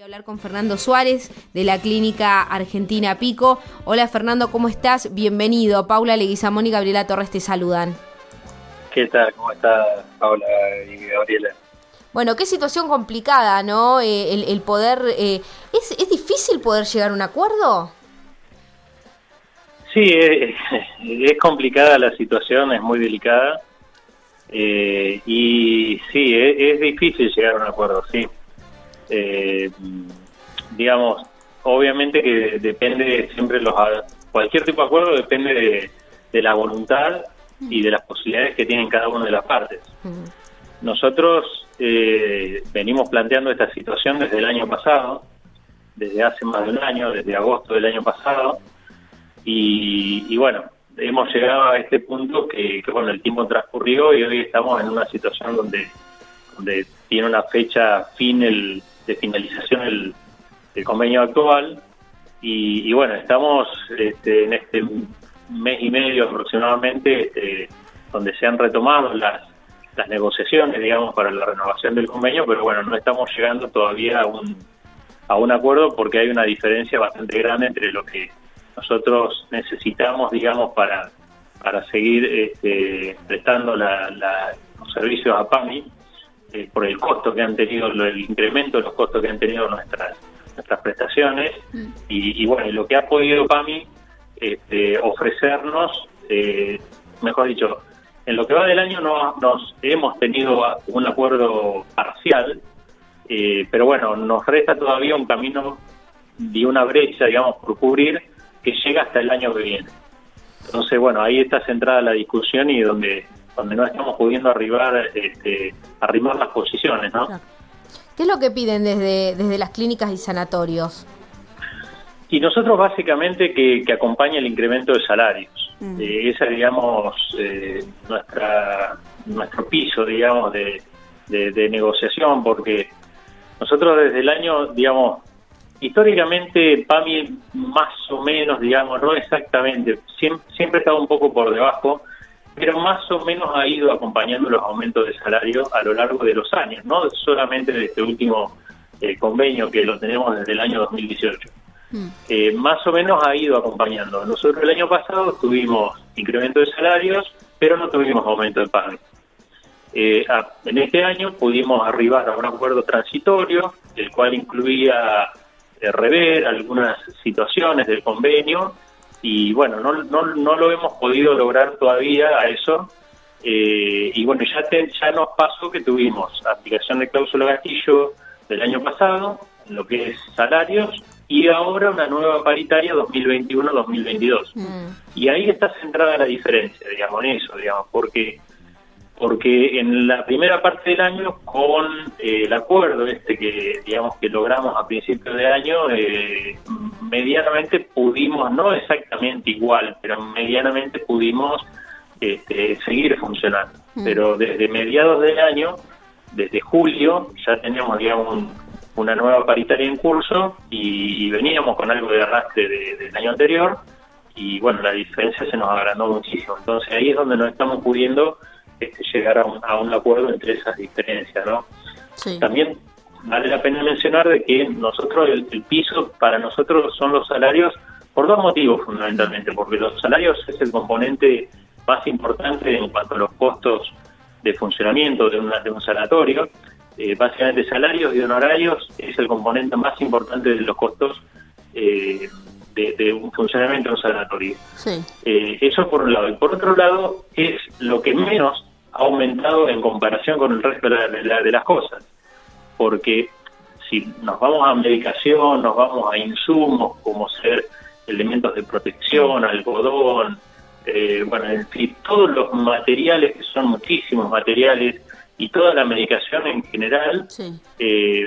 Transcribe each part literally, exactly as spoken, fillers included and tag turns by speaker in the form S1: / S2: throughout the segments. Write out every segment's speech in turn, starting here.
S1: Hablar con Fernando Suárez de la Clínica Argentina Pico. Hola Fernando, ¿cómo estás? Bienvenido. Paula Leguizamón y Gabriela Torres te saludan.
S2: ¿Qué tal? ¿Cómo está Paula y Gabriela?
S1: Bueno, qué situación complicada, ¿no? Eh, el, el poder... Eh, ¿es, ¿Es difícil poder llegar a un acuerdo?
S2: Sí, es, es complicada la situación, es muy delicada. Eh, y sí, es, es difícil llegar a un acuerdo, sí. Eh, digamos, obviamente que depende siempre, los cualquier tipo de acuerdo depende de, de la voluntad y de las posibilidades que tienen cada una de las partes. Nosotros eh, venimos planteando esta situación desde el año pasado, desde hace más de un año, desde agosto del año pasado, y, y bueno, hemos llegado a este punto que, que bueno, el tiempo transcurrió y hoy estamos en una situación donde, donde tiene una fecha fin el de finalización el, el convenio actual y, y bueno, estamos este, en este mes y medio aproximadamente este, donde se han retomado las, las negociaciones, digamos, para la renovación del convenio, pero bueno, no estamos llegando todavía a un, a un acuerdo porque hay una diferencia bastante grande entre lo que nosotros necesitamos, digamos, para, para seguir este, prestando la, la, los servicios a PAMI, Eh, por el costo que han tenido, el incremento de los costos que han tenido nuestras nuestras prestaciones mm. y, y bueno, lo que ha podido PAMI este, ofrecernos, eh, mejor dicho, en lo que va del año no, nos hemos tenido un acuerdo parcial, eh, pero bueno, nos resta todavía un camino y una brecha, digamos, por cubrir que llega hasta el año que viene. Entonces, bueno, ahí está centrada la discusión y donde donde no estamos pudiendo arribar, este, arrimar las posiciones, ¿no?
S1: ¿Qué es lo que piden desde, desde las clínicas y sanatorios?
S2: Y nosotros básicamente que, que acompañe el incremento de salarios. Mm. Eh, esa, digamos, eh, nuestra nuestro piso, digamos, de, de, de negociación, porque nosotros desde el año, digamos, históricamente PAMI más o menos, digamos, no exactamente, siempre, siempre ha estado un poco por debajo, pero más o menos ha ido acompañando los aumentos de salario a lo largo de los años, no solamente de este último eh, convenio que lo tenemos desde el año dos mil dieciocho. Mm. Eh, más o menos ha ido acompañando. Nosotros el año pasado tuvimos incremento de salarios, pero no tuvimos aumento de PAMI. Eh, a, en este año pudimos arribar a un acuerdo transitorio, el cual incluía eh, rever algunas situaciones del convenio. Y bueno, no, no, no lo hemos podido lograr todavía a eso. Eh, y bueno, ya, te, ya nos pasó que tuvimos aplicación de cláusula gatillo del año pasado, en lo que es salarios, y ahora una nueva paritaria dos mil veintiuno dos mil veintidós. Mm. Y ahí está centrada la diferencia, digamos, en eso, digamos, porque porque en la primera parte del año, con eh, el acuerdo este que digamos que logramos a principios de año, eh, medianamente pudimos, no exactamente igual, pero medianamente pudimos este, seguir funcionando. Mm. Pero desde mediados del año, desde julio, ya teníamos, digamos, un, una nueva paritaria en curso y, y veníamos con algo de arrastre de, del año anterior y bueno, la diferencia se nos agrandó muchísimo. Entonces ahí es donde no estamos pudiendo Este, llegar a un, a un acuerdo entre esas diferencias, ¿no? Sí. También vale la pena mencionar de que nosotros, el, el piso para nosotros son los salarios por dos motivos fundamentalmente, porque los salarios es el componente más importante en cuanto a los costos de funcionamiento de, una, de un sanatorio. Eh, básicamente salarios y honorarios es el componente más importante de los costos eh, De, de un funcionamiento de un sanatorio. Sí. Eh, eso por un lado. Y por otro lado, es lo que menos ha aumentado en comparación con el resto de, la, de, la, de las cosas. Porque si nos vamos a medicación, nos vamos a insumos, como ser elementos de protección, algodón, eh, bueno, en fin, todos los materiales, que son muchísimos materiales, y toda la medicación en general, sí. eh,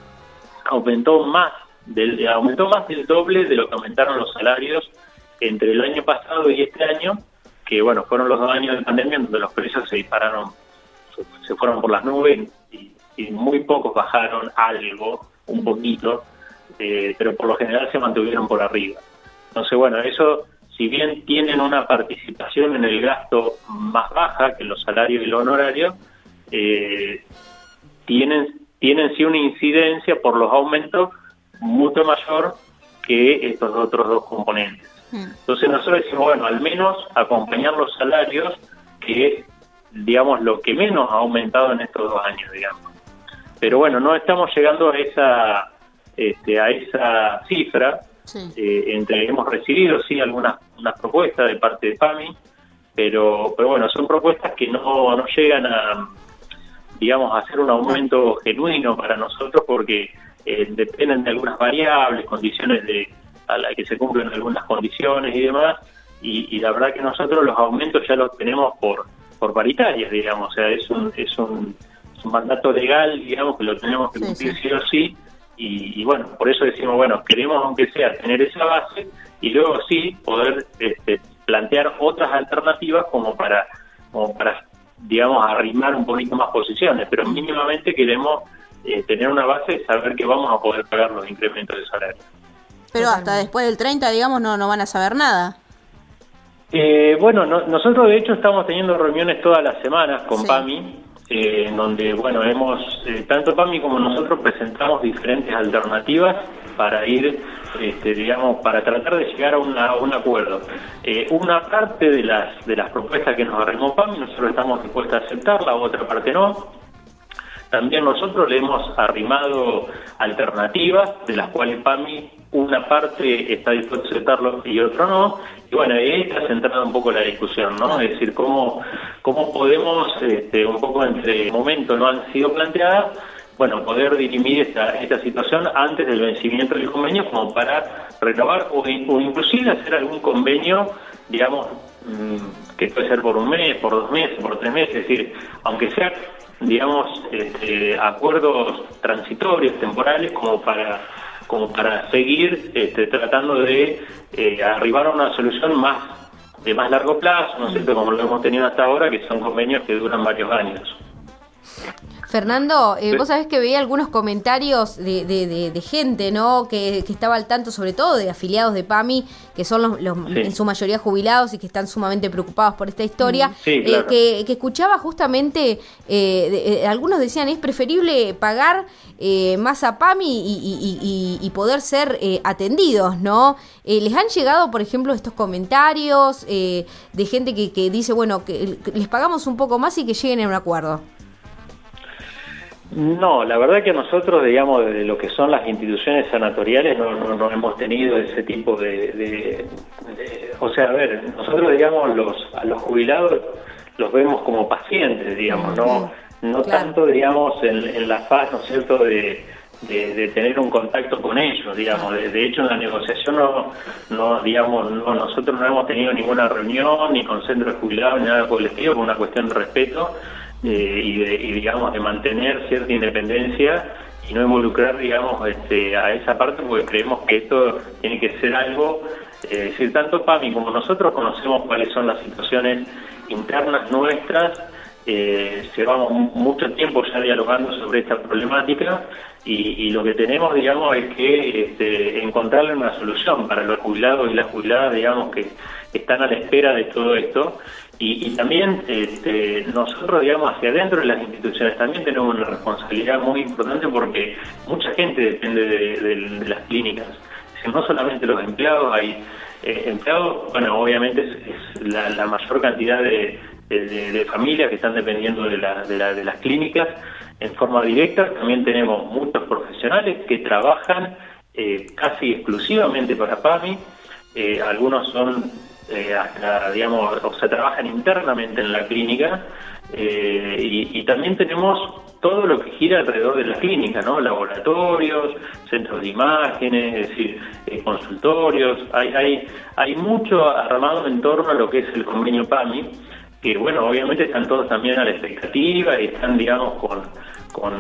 S2: aumentó más Del, aumentó más del doble de lo que aumentaron los salarios entre el año pasado y este año, que bueno, fueron los dos años de pandemia donde los precios se dispararon, se, se fueron por las nubes y, y muy pocos bajaron algo, un poquito, eh, pero por lo general se mantuvieron por arriba. Entonces bueno, eso, si bien tienen una participación en el gasto más baja que los salarios y los honorarios, eh, tienen, tienen sí una incidencia por los aumentos mucho mayor que estos otros dos componentes. Entonces nosotros decimos, bueno, al menos acompañar los salarios, que es, digamos, lo que menos ha aumentado en estos dos años, digamos. Pero bueno, no estamos llegando a esa este, a esa cifra. Sí. Eh, entre hemos recibido, sí, algunas unas propuestas de parte de PAMI, pero pero bueno, son propuestas que no, no llegan a, digamos, a hacer un aumento genuino para nosotros, porque eh, dependen de algunas variables, condiciones de a las que se cumplen algunas condiciones y demás, y, y la verdad que nosotros los aumentos ya los tenemos por por paritarias, digamos, o sea, es un es un un mandato legal, digamos, que lo tenemos que cumplir sí, sí. sí o sí, y, y bueno, por eso decimos, bueno, queremos aunque sea tener esa base, y luego sí poder este, plantear otras alternativas como para, como para, digamos, arrimar un poquito más posiciones, pero mínimamente queremos eh, tener una base y saber que vamos a poder pagar los incrementos de salario.
S3: Pero hasta después del treinta, digamos, no, no van a saber nada.
S2: Eh, bueno, no, nosotros de hecho estamos teniendo reuniones todas las semanas con sí. PAMI, Eh, en donde, bueno, hemos, eh, tanto PAMI como nosotros presentamos diferentes alternativas para ir, este, digamos, para tratar de llegar a, una, a un acuerdo. Eh, una parte de las de las propuestas que nos arrimó PAMI, nosotros estamos dispuestos a aceptarla, otra parte no. También nosotros le hemos arrimado alternativas, de las cuales PAMI una parte está dispuesta a aceptarlo y otro no. Y bueno, ahí está centrada un poco la discusión, ¿no? Es decir, cómo, cómo podemos, este, un poco entre momentos no han sido planteadas, bueno, poder dirimir esta, esta situación antes del vencimiento del convenio, como para renovar o, o inclusive hacer algún convenio, digamos, mmm, que puede ser por un mes, por dos meses, por tres meses, es decir, aunque sea, digamos, este, acuerdos transitorios, temporales, como para como para seguir este, tratando de eh, arribar a una solución más de más largo plazo, ¿no es cierto?, como lo hemos tenido hasta ahora, que son convenios que duran varios años.
S1: Fernando, eh, vos sabés que veía algunos comentarios de, de, de, de gente, ¿no?, que, que estaba al tanto, sobre todo de afiliados de PAMI, que son los, los sí. en su mayoría jubilados y que están sumamente preocupados por esta historia,
S2: sí, claro.
S1: eh, que, que escuchaba justamente, eh, de, eh, algunos decían, es preferible pagar eh, más a PAMI y, y, y, y poder ser eh, atendidos, ¿no? Eh, ¿Les han llegado, por ejemplo, estos comentarios eh, de gente que, que dice, bueno, que les pagamos un poco más y que lleguen a un acuerdo?
S2: No, la verdad que nosotros, digamos, de lo que son las instituciones sanatoriales, no, no, no hemos tenido ese tipo de, de, de... O sea, a ver, nosotros, digamos, los a los jubilados los vemos como pacientes, digamos, no no claro. tanto, digamos, en, en la faz, ¿no es cierto?, de, de, de tener un contacto con ellos, digamos. De, de hecho, en la negociación, no, no digamos, no, nosotros no hemos tenido ninguna reunión, ni con centros de jubilados, ni nada por el estilo, por una cuestión de respeto. Eh, y, de, y digamos de mantener cierta independencia y no involucrar, digamos, este, a esa parte, porque creemos que esto tiene que ser algo, eh, es decir, tanto PAMI como nosotros conocemos cuáles son las situaciones internas nuestras, eh, llevamos mucho tiempo ya dialogando sobre esta problemática y, y lo que tenemos, digamos, es que este, encontrarle una solución para los jubilados y las jubiladas, digamos, que están a la espera de todo esto. Y, y también este, nosotros, digamos, hacia adentro de las instituciones también tenemos una responsabilidad muy importante, porque mucha gente depende de, de, de las clínicas. Es decir, no solamente los empleados, hay eh, empleados, bueno, obviamente es, es la, la mayor cantidad de, de, de, de familias que están dependiendo de, la, de, la, de las clínicas en forma directa. También tenemos muchos profesionales que trabajan eh, casi exclusivamente para PAMI, eh, algunos son... Eh, hasta, digamos, o sea, trabajan internamente en la clínica, eh, y, y también tenemos todo lo que gira alrededor de la clínica, ¿no? Laboratorios, centros de imágenes, es decir, eh, consultorios. Hay, hay, hay mucho armado en torno a lo que es el convenio PAMI, que, bueno, obviamente están todos también a la expectativa y están, digamos, con... con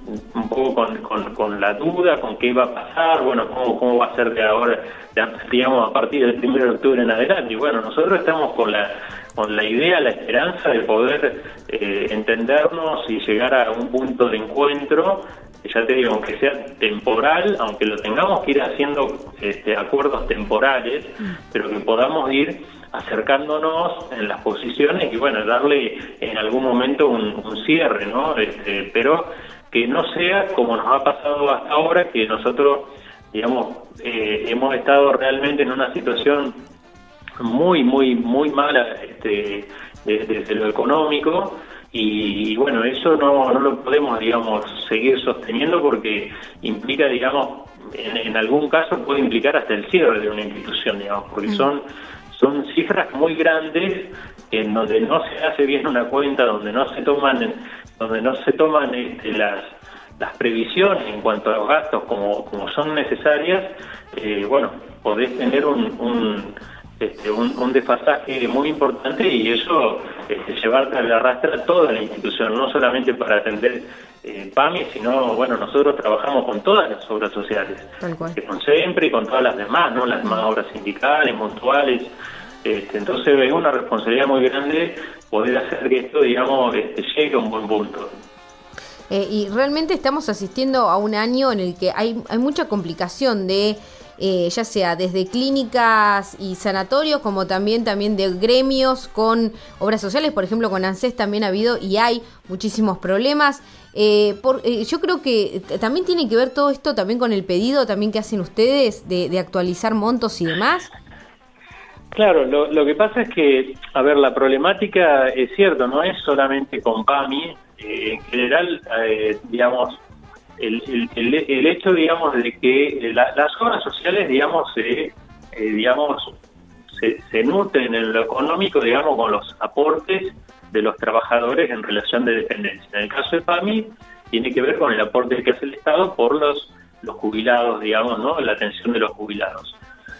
S2: un poco con, con, con la duda, con qué va a pasar, bueno, cómo, cómo va a ser de ahora, de, digamos, a partir del primero de octubre en adelante. Y bueno, nosotros estamos con la con la idea, la esperanza de poder eh, entendernos y llegar a un punto de encuentro, ya te digo, aunque sea temporal, aunque lo tengamos que ir haciendo este, acuerdos temporales, pero que podamos ir acercándonos en las posiciones y, bueno, darle en algún momento un, un cierre, ¿no? Este, pero que no sea como nos ha pasado hasta ahora, que nosotros digamos, eh, hemos estado realmente en una situación muy, muy, muy mala este, desde, desde lo económico, y, y bueno, eso no, no lo podemos, digamos, seguir sosteniendo porque implica, digamos, en, en algún caso puede implicar hasta el cierre de una institución, digamos, porque son, son cifras muy grandes en donde no se hace bien una cuenta, donde no se toman, donde no se toman este, las las previsiones en cuanto a los gastos como, como son necesarias. Eh, bueno, podés tener un, un, este, un, un desfasaje muy importante, y eso este, llevarte a la arrastra toda la institución, no solamente para atender eh, PAMI, sino, bueno, nosotros trabajamos con todas las obras sociales, que con SEMPRE y con todas las demás, ¿no? Las demás obras sindicales, mutuales. Este, entonces es una responsabilidad muy grande poder hacer que esto, digamos, este, llegue a un buen punto.
S1: Eh, y realmente estamos asistiendo a un año en el que hay, hay mucha complicación de, eh, ya sea desde clínicas y sanatorios, como también, también de gremios con obras sociales. Por ejemplo, con ANSES también ha habido y hay muchísimos problemas. Eh, por, eh, yo creo que también tiene que ver todo esto también con el pedido también que hacen ustedes de, de actualizar montos y demás.
S2: Claro, lo, lo que pasa es que, a ver, la problemática es cierto, no es solamente con PAMI. Eh, en general, eh, digamos, el, el, el, el hecho, digamos, de que la, las obras sociales, digamos, se, eh, digamos, se, se nutren en lo económico, digamos, con los aportes de los trabajadores en relación de dependencia. En el caso de PAMI, tiene que ver con el aporte que hace el Estado por los, los jubilados, digamos, ¿no? La atención de los jubilados.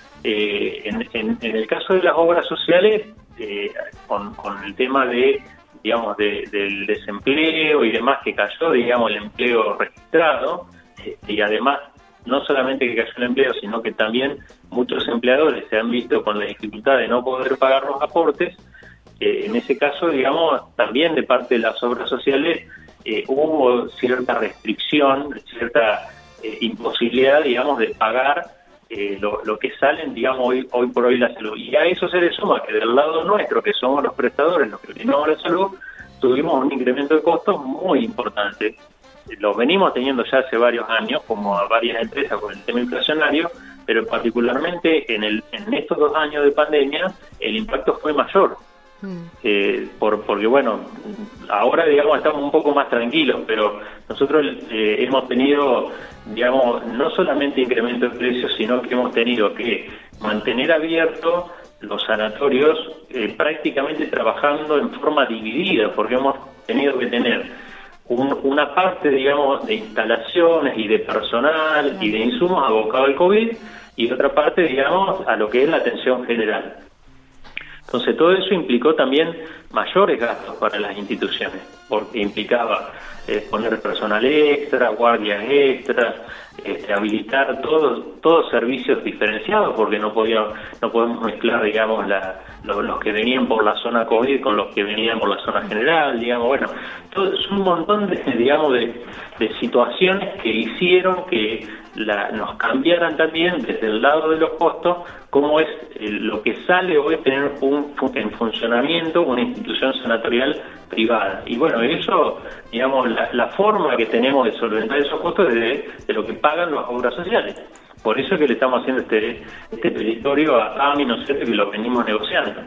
S2: Eh, en, en, en el caso de las obras sociales, eh, con, con el tema de digamos, de, del desempleo y demás que cayó, digamos, el empleo registrado, eh, y además, no solamente que cayó el empleo, sino que también muchos empleadores se han visto con la dificultad de no poder pagar los aportes. Eh, en ese caso, digamos, también de parte de las obras sociales eh, hubo cierta restricción, cierta eh, imposibilidad, digamos, de pagar Eh, lo, lo que salen, digamos, hoy, hoy por hoy la salud. Y a eso se le suma que del lado nuestro, que somos los prestadores, los que brindamos la salud, tuvimos un incremento de costos muy importante. Lo venimos teniendo ya hace varios años, como a varias empresas con el tema inflacionario, pero particularmente en, el, en estos dos años de pandemia, el impacto fue mayor. Mm. Eh, por, porque bueno, ahora digamos estamos un poco más tranquilos, pero nosotros eh, hemos tenido, digamos, no solamente incremento de precios, sino que hemos tenido que mantener abiertos los sanatorios, eh, prácticamente trabajando en forma dividida, porque hemos tenido que tener un, una parte, digamos, de instalaciones y de personal y de insumos abocado al COVID, y otra parte, digamos, a lo que es la atención general. Entonces todo eso implicó también mayores gastos para las instituciones, porque implicaba eh, poner personal extra, guardias extras, este, habilitar todos todos servicios diferenciados, porque no podíamos, no podemos mezclar, digamos, la, los, los que venían por la zona COVID con los que venían por la zona general, digamos, bueno, todo es un montón de, digamos, de, de situaciones que hicieron que la, nos cambiaran también desde el lado de los costos, cómo es eh, lo que sale hoy tener un, en funcionamiento una institución sanatorial privada. Y bueno, eso, digamos, la, la forma que tenemos de solventar esos costos es de, de lo que pagan las obras sociales. Por eso es que le estamos haciendo este este petitorio a PAMI, ¿no es cierto?, que lo venimos negociando.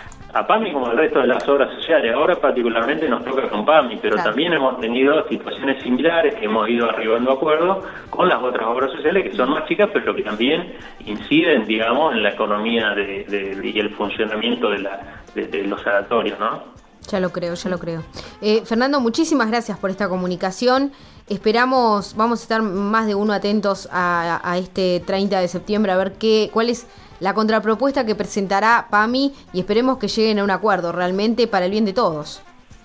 S2: A PAMI como el resto de las obras sociales. Ahora particularmente nos toca con PAMI, pero claro, también hemos tenido situaciones similares que hemos ido arribando a acuerdos con las otras obras sociales que son más chicas, pero que también inciden, digamos, en la economía de, de, y el funcionamiento de, la, de, de los sanatorios, ¿no?
S1: Ya lo creo, ya lo creo. Eh, Fernando, muchísimas gracias por esta comunicación. Esperamos, vamos a estar más de uno atentos a, a este treinta de septiembre, a ver qué, cuál es la contrapropuesta que presentará PAMI, y esperemos que lleguen a un acuerdo realmente para el bien de todos.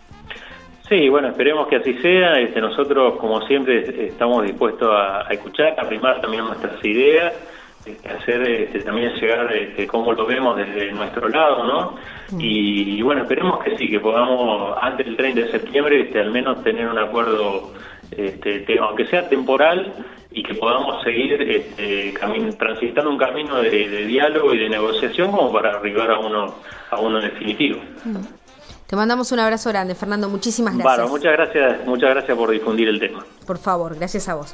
S2: Sí, bueno, esperemos que así sea. Este, nosotros, como siempre, estamos dispuestos a, a escuchar, a primar también nuestras ideas, este, hacer este, también llegar este, cómo lo vemos desde nuestro lado, ¿no? Mm. Y, y bueno, esperemos que sí, que podamos antes del treinta de septiembre este, al menos tener un acuerdo, este, te, aunque sea temporal, y que podamos seguir este, camin- transitando un camino de, de diálogo y de negociación como para arribar a uno a uno definitivo. Mm.
S1: Te mandamos un abrazo grande, Fernando. Muchísimas gracias.
S2: Bueno, muchas gracias, muchas gracias por difundir el tema.
S1: Por favor, gracias a vos.